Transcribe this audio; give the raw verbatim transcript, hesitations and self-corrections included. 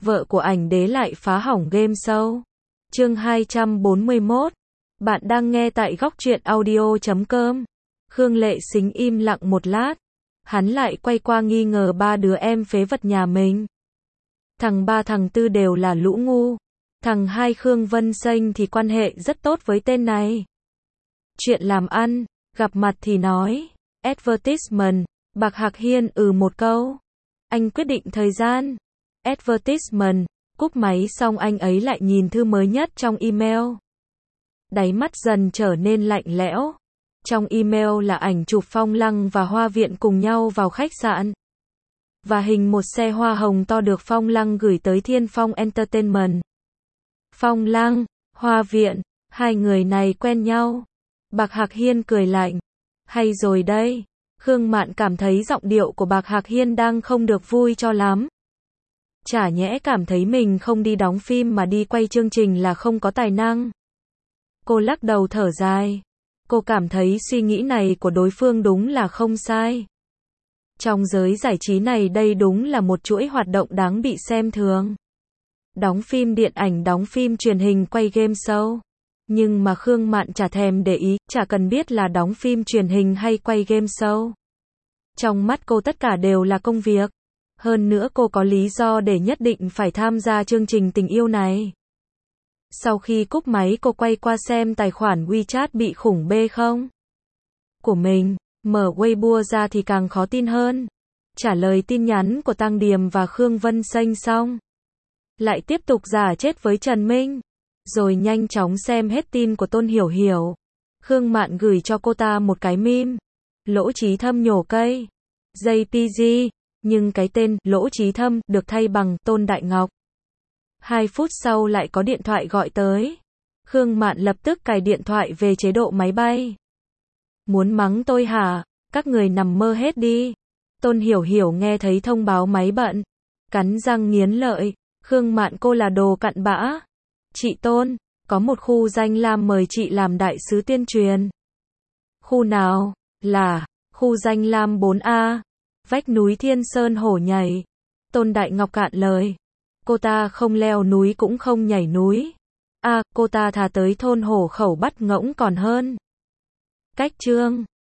vợ của ảnh đế lại phá hỏng game show. Chương hai trăm bốn mươi mốt. Bạn đang nghe tại góc truyện audio chấm com. Khương Lệ Sính im lặng một lát. Hắn lại quay qua nghi ngờ ba đứa em phế vật nhà mình. Thằng ba thằng tư đều là lũ ngu. Thằng hai Khương Vân Xanh thì quan hệ rất tốt với tên này. Chuyện làm ăn, gặp mặt thì nói. Advertisement, Bạc Hạc Hiên ừ một câu. Anh quyết định thời gian. Advertisement, cúp máy xong anh ấy lại nhìn thư mới nhất trong email. Đáy mắt dần trở nên lạnh lẽo. Trong email là ảnh chụp Phong Lăng và Hoa Viện cùng nhau vào khách sạn. Và hình một xe hoa hồng to được Phong Lăng gửi tới Thiên Phong Entertainment. Phong Lăng, Hoa Viện, hai người này quen nhau. Bạc Hạc Hiên cười lạnh. Hay rồi đây. Khương Mạn cảm thấy giọng điệu của Bạc Hạc Hiên đang không được vui cho lắm. Chả nhẽ cảm thấy mình không đi đóng phim mà đi quay chương trình là không có tài năng. Cô lắc đầu thở dài. Cô cảm thấy suy nghĩ này của đối phương đúng là không sai. Trong giới giải trí này đây đúng là một chuỗi hoạt động đáng bị xem thường. Đóng phim điện ảnh, đóng phim truyền hình, quay game show. Nhưng mà Khương Mạn chả thèm để ý, chả cần biết là đóng phim truyền hình hay quay game show. Trong mắt cô tất cả đều là công việc. Hơn nữa cô có lý do để nhất định phải tham gia chương trình tình yêu này. Sau khi cúp máy cô quay qua xem tài khoản WeChat bị khủng bê không? Của mình, mở Weibo ra thì càng khó tin hơn. Trả lời tin nhắn của Tăng Điềm và Khương Vân Xanh xong. Lại tiếp tục giả chết với Trần Minh. Rồi nhanh chóng xem hết tin của Tôn Hiểu Hiểu. Khương Mạn gửi cho cô ta một cái meme. Lỗ Chí Thâm nhổ cây. gi pê giê. Nhưng cái tên Lỗ Chí Thâm được thay bằng Tôn Đại Ngọc. Hai phút sau lại có điện thoại gọi tới. Khương Mạn lập tức cài điện thoại về chế độ máy bay. Muốn mắng tôi hả? Các người nằm mơ hết đi. Tôn Hiểu Hiểu nghe thấy thông báo máy bận. Cắn răng nghiến lợi. Khương Mạn cô là đồ cặn bã. Chị Tôn, có một khu danh lam mời chị làm đại sứ tuyên truyền. Khu nào? Là, khu danh lam bốn A. Vách núi Thiên Sơn hổ nhảy. Tôn Đại Ngọc cạn lời. Cô ta không leo núi cũng không nhảy núi. À, cô ta thà tới thôn Hổ Khẩu bắt ngỗng còn hơn. Cách chương